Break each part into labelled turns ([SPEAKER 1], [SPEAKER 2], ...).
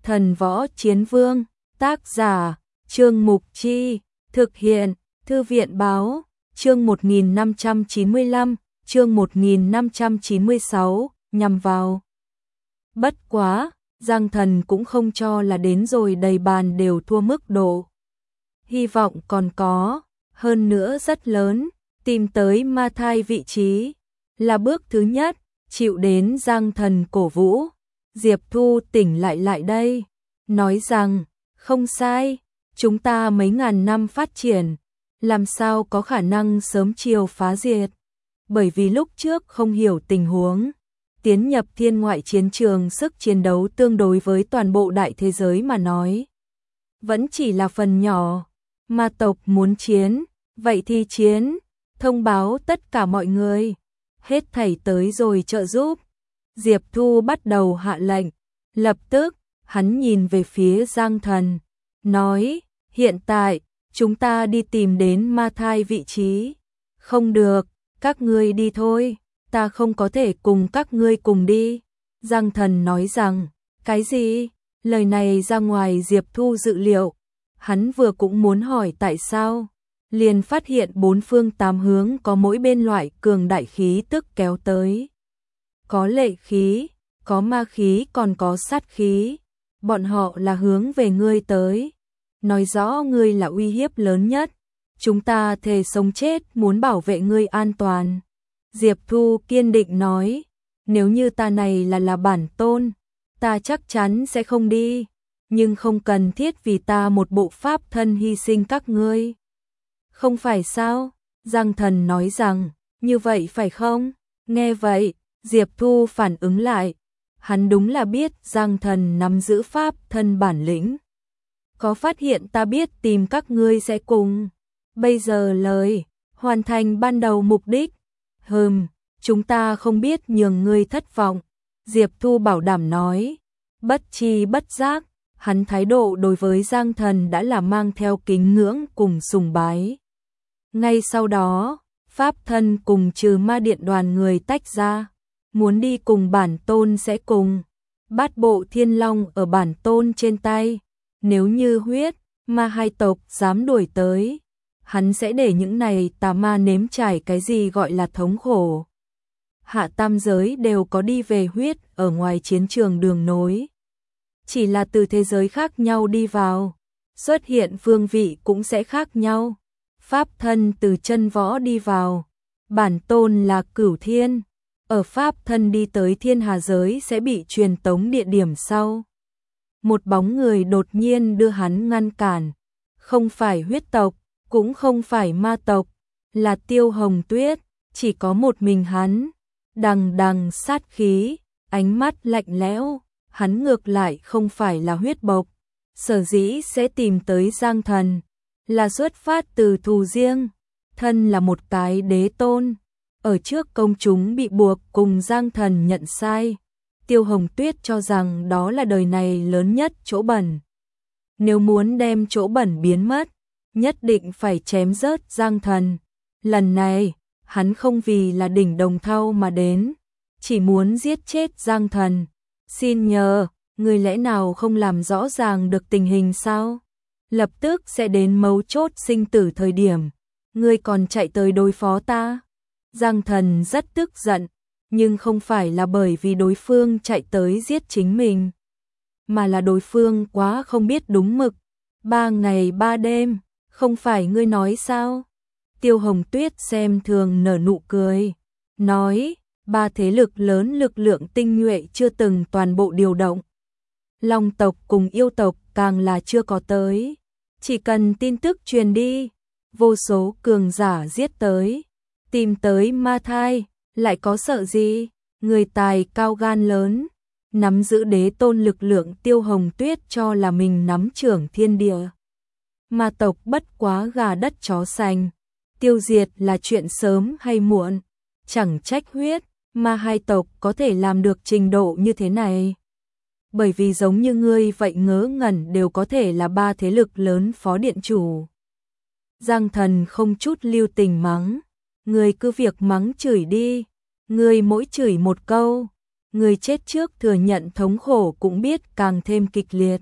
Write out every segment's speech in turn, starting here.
[SPEAKER 1] Thần Võ Chiến Vương, tác giả, Trương Mục Chi, thực hiện, Thư viện Báo, chương 1595, chương 1596, nhằm vào. Bất quá, Giang Thần cũng không cho là đến rồi đầy bàn đều thua mức độ. Hy vọng còn có, hơn nữa rất lớn, tìm tới ma thai vị trí, là bước thứ nhất, chịu đến Giang Thần cổ vũ. Diệp Thu tỉnh lại đây, nói rằng, không sai, chúng ta mấy ngàn năm phát triển, làm sao có khả năng sớm chiều phá diệt, bởi vì lúc trước không hiểu tình huống. Tiến nhập thiên ngoại chiến trường sức chiến đấu tương đối với toàn bộ đại thế giới mà nói, vẫn chỉ là phần nhỏ. Ma tộc muốn chiến, vậy thì chiến, thông báo tất cả mọi người, hết thảy tới rồi trợ giúp. Diệp Thu bắt đầu hạ lệnh, lập tức, hắn nhìn về phía Giang Thần, nói, hiện tại, chúng ta đi tìm đến ma thai vị trí. Không được, các ngươi đi thôi, ta không có thể cùng các ngươi cùng đi. Giang Thần nói rằng, cái gì? Lời này ra ngoài Diệp Thu dự liệu, hắn vừa cũng muốn hỏi tại sao, liền phát hiện bốn phương tám hướng có mỗi bên loại cường đại khí tức kéo tới. Có lệ khí, có ma khí còn có sát khí, bọn họ là hướng về ngươi tới, nói rõ ngươi là uy hiếp lớn nhất, chúng ta thề sống chết muốn bảo vệ ngươi an toàn. Diệp Thu kiên định nói, nếu như ta này là bản tôn, ta chắc chắn sẽ không đi, nhưng không cần thiết vì ta một bộ pháp thân hy sinh các ngươi. Không phải sao? Giang Thần nói rằng, như vậy phải không? Nghe vậy, Diệp Thu phản ứng lại, hắn đúng là biết Giang Thần nắm giữ pháp thân bản lĩnh. Có phát hiện ta biết tìm các ngươi sẽ cùng. Bây giờ lời, hoàn thành ban đầu mục đích. Chúng ta không biết nhường ngươi thất vọng. Diệp Thu bảo đảm nói, bất chi bất giác, hắn thái độ đối với Giang Thần đã là mang theo kính ngưỡng cùng sùng bái. Ngay sau đó, pháp thân cùng trừ ma điện đoàn người tách ra, muốn đi cùng bản tôn sẽ cùng. Bát bộ thiên long ở bản tôn trên tay, nếu như huyết, ma hai tộc dám đuổi tới, hắn sẽ để những này tà ma nếm trải cái gì gọi là thống khổ. Hạ tam giới đều có đi về huyết ở ngoài chiến trường đường nối. Chỉ là từ thế giới khác nhau đi vào, xuất hiện phương vị cũng sẽ khác nhau. Pháp thân từ chân võ đi vào, bản tôn là Cửu Thiên, ở pháp thân đi tới thiên hà giới sẽ bị truyền tống địa điểm sau. Một bóng người đột nhiên đưa hắn ngăn cản, không phải huyết tộc, cũng không phải ma tộc, là Tiêu Hồng Tuyết, chỉ có một mình hắn, đằng đằng sát khí, ánh mắt lạnh lẽo, hắn ngược lại không phải là huyết bộc, sở dĩ sẽ tìm tới Giang Thần, là xuất phát từ thù riêng, thân là một cái đế tôn, ở trước công chúng bị buộc cùng Giang Thần nhận sai. Tiêu Hồng Tuyết cho rằng đó là đời này lớn nhất chỗ bẩn. Nếu muốn đem chỗ bẩn biến mất, nhất định phải chém rớt Giang Thần. Lần này, hắn không vì là đỉnh Đồng Thau mà đến, chỉ muốn giết chết Giang Thần. Xin nhờ, người lẽ nào không làm rõ ràng được tình hình sao? Lập tức sẽ đến mấu chốt sinh tử thời điểm, ngươi còn chạy tới đối phó ta. Giang Thần rất tức giận, nhưng không phải là bởi vì đối phương chạy tới giết chính mình, mà là đối phương quá không biết đúng mực. 3 ngày 3 đêm, không phải ngươi nói sao? Tiêu Hồng Tuyết xem thường nở nụ cười, nói, 3 thế lực lớn lực lượng tinh nhuệ chưa từng toàn bộ điều động. Long tộc cùng yêu tộc càng là chưa có tới. Chỉ cần tin tức truyền đi, vô số cường giả giết tới, tìm tới ma thai, lại có sợ gì? Người tài cao gan lớn, nắm giữ đế tôn lực lượng. Tiêu Hồng Tuyết cho là mình nắm trưởng thiên địa. Ma tộc bất quá gà đất chó sành, tiêu diệt là chuyện sớm hay muộn, chẳng trách huyết, ma hai tộc có thể làm được trình độ như thế này. Bởi vì giống như ngươi vậy ngớ ngẩn đều có thể là 3 thế lực lớn phó điện chủ. Giang Thần không chút lưu tình mắng, ngươi cứ việc mắng chửi đi, ngươi mỗi chửi một câu, người chết trước thừa nhận thống khổ cũng biết càng thêm kịch liệt.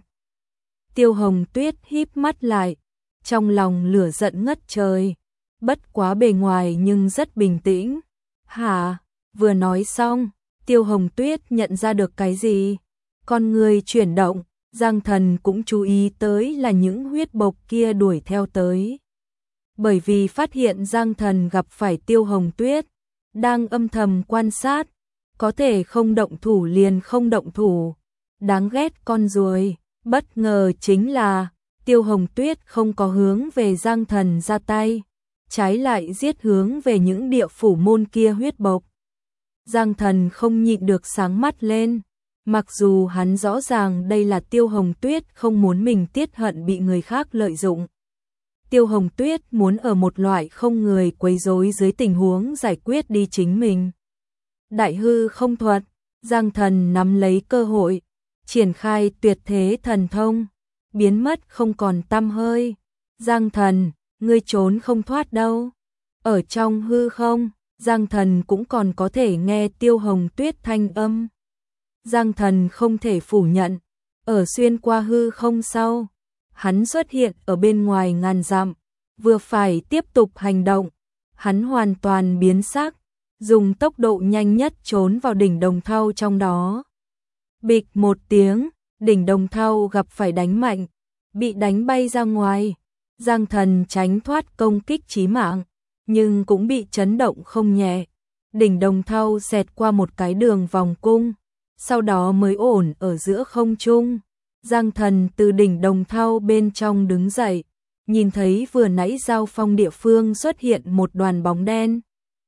[SPEAKER 1] Tiêu Hồng Tuyết híp mắt lại, trong lòng lửa giận ngất trời, bất quá bề ngoài nhưng rất bình tĩnh. Hả? Vừa nói xong, Tiêu Hồng Tuyết nhận ra được cái gì? Con người chuyển động, Giang Thần cũng chú ý tới là những huyết bộc kia đuổi theo tới. Bởi vì phát hiện Giang Thần gặp phải Tiêu Hồng Tuyết, đang âm thầm quan sát, có thể không động thủ liền không động thủ. Đáng ghét con ruồi, bất ngờ chính là Tiêu Hồng Tuyết không có hướng về Giang Thần ra tay, trái lại giết hướng về những địa phủ môn kia huyết bộc. Giang Thần không nhịn được sáng mắt lên, mặc dù hắn rõ ràng đây là Tiêu Hồng Tuyết không muốn mình tiết hận bị người khác lợi dụng. Tiêu Hồng Tuyết muốn ở một loại không người quấy rối dưới tình huống giải quyết đi chính mình. Đại hư không thuật, Giang Thần nắm lấy cơ hội, triển khai tuyệt thế thần thông, biến mất không còn tăm hơi. Giang Thần, ngươi trốn không thoát đâu. Ở trong hư không, Giang Thần cũng còn có thể nghe Tiêu Hồng Tuyết thanh âm. Giang Thần không thể phủ nhận, ở xuyên qua hư không sau, hắn xuất hiện ở bên ngoài ngàn dặm, vừa phải tiếp tục hành động, hắn hoàn toàn biến sắc, dùng tốc độ nhanh nhất trốn vào đỉnh đồng thau trong đó. Bịch một tiếng, đỉnh đồng thau gặp phải đánh mạnh, bị đánh bay ra ngoài. Giang Thần tránh thoát công kích chí mạng, nhưng cũng bị chấn động không nhẹ. Đỉnh đồng thau xẹt qua một cái đường vòng cung, sau đó mới ổn ở giữa không trung. Giang Thần từ đỉnh đồng thau bên trong đứng dậy, nhìn thấy vừa nãy giao phong địa phương xuất hiện một đoàn bóng đen.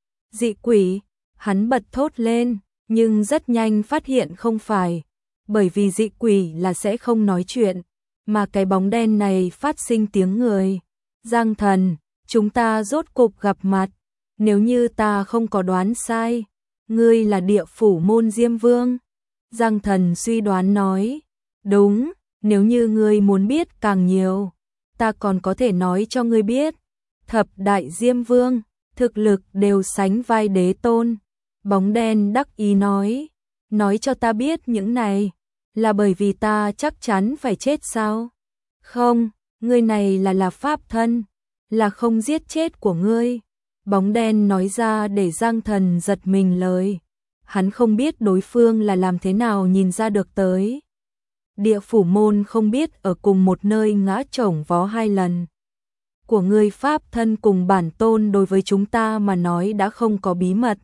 [SPEAKER 1] Dị quỷ, hắn bật thốt lên, nhưng rất nhanh phát hiện không phải, bởi vì dị quỷ là sẽ không nói chuyện, mà cái bóng đen này phát sinh tiếng người. Giang Thần, chúng ta rốt cục gặp mặt, nếu như ta không có đoán sai, ngươi là địa phủ môn Diêm Vương. Giang Thần suy đoán nói, đúng, nếu như ngươi muốn biết càng nhiều, ta còn có thể nói cho ngươi biết. Thập đại Diêm Vương, thực lực đều sánh vai đế tôn. Bóng đen đắc ý nói cho ta biết những này, là bởi vì ta chắc chắn phải chết sao? Không, ngươi này là pháp thân, là không giết chết của ngươi. Bóng đen nói ra để Giang Thần giật mình lời. Hắn không biết đối phương là làm thế nào nhìn ra được tới. Địa phủ môn không biết ở cùng một nơi ngã chổng vó 2 lần. Của ngươi pháp thân cùng bản tôn đối với chúng ta mà nói đã không có bí mật.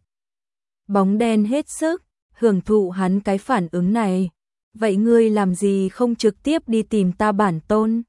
[SPEAKER 1] Bóng đen hết sức hưởng thụ hắn cái phản ứng này. Vậy ngươi làm gì không trực tiếp đi tìm ta bản tôn?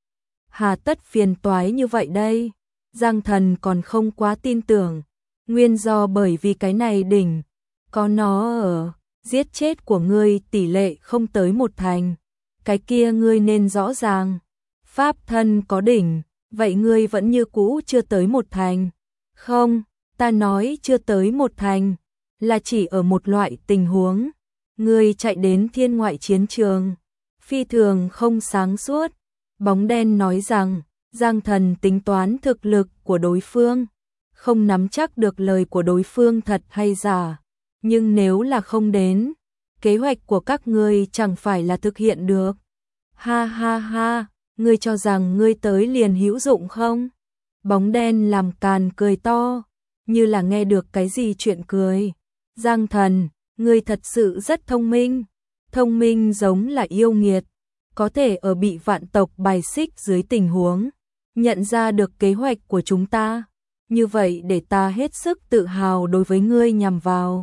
[SPEAKER 1] Hà tất phiền toái như vậy đây? Giang Thần còn không quá tin tưởng. Nguyên do bởi vì cái này đỉnh, có nó ở, giết chết của ngươi tỷ lệ không tới 1/10. Cái kia ngươi nên rõ ràng. Pháp thân có đỉnh, vậy ngươi vẫn như cũ chưa tới 1/10. Không, ta nói chưa tới 1/10, là chỉ ở một loại tình huống. Ngươi chạy đến thiên ngoại chiến trường, phi thường không sáng suốt. Bóng đen nói rằng, Giang Thần tính toán thực lực của đối phương, không nắm chắc được lời của đối phương thật hay giả. Nhưng nếu là không đến, kế hoạch của các ngươi chẳng phải là thực hiện được. Ha ha ha, ngươi cho rằng ngươi tới liền hữu dụng không? Bóng đen làm càn cười to, như là nghe được cái gì chuyện cười. Giang Thần, ngươi thật sự rất thông minh giống là yêu nghiệt, có thể ở bị vạn tộc bài xích dưới tình huống, nhận ra được kế hoạch của chúng ta. Như vậy để ta hết sức tự hào đối với ngươi nhằm vào.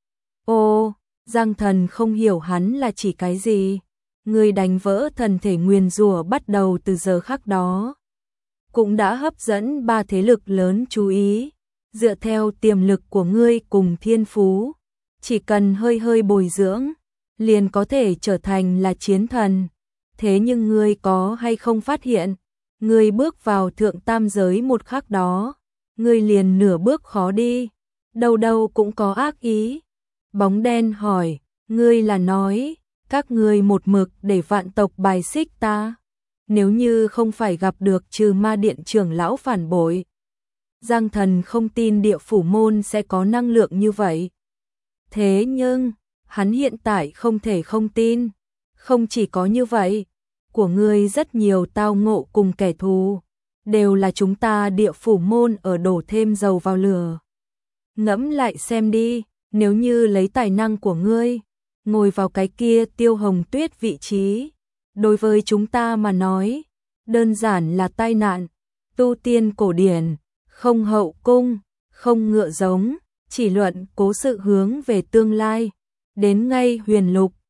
[SPEAKER 1] Ô, Giang Thần không hiểu hắn là chỉ cái gì. Ngươi đánh vỡ thần thể nguyền rủa bắt đầu từ giờ khắc đó, cũng đã hấp dẫn 3 thế lực lớn chú ý. Dựa theo tiềm lực của ngươi cùng thiên phú, chỉ cần hơi bồi dưỡng, liền có thể trở thành là chiến thần. Thế nhưng ngươi có hay không phát hiện, ngươi bước vào thượng tam giới một khắc đó, ngươi liền nửa bước khó đi, đâu cũng có ác ý. Bóng đen hỏi, ngươi là nói, các ngươi một mực để vạn tộc bài xích ta, nếu như không phải gặp được Trừ Ma Điện trưởng lão phản bội. Giang Thần không tin địa phủ môn sẽ có năng lượng như vậy. Thế nhưng, Hắn hiện tại không thể không tin. Không chỉ có như vậy, của ngươi rất nhiều tao ngộ cùng kẻ thù, đều là chúng ta Địa Phủ môn ở đổ thêm dầu vào lửa. Ngẫm lại xem đi, nếu như lấy tài năng của ngươi, ngồi vào cái kia Tiêu Hồng Tuyết vị trí, đối với chúng ta mà nói, đơn giản là tai nạn. Tu tiên cổ điển, không hậu cung, không ngựa giống, chỉ luận cố sự hướng về tương lai, đến ngay huyền lục,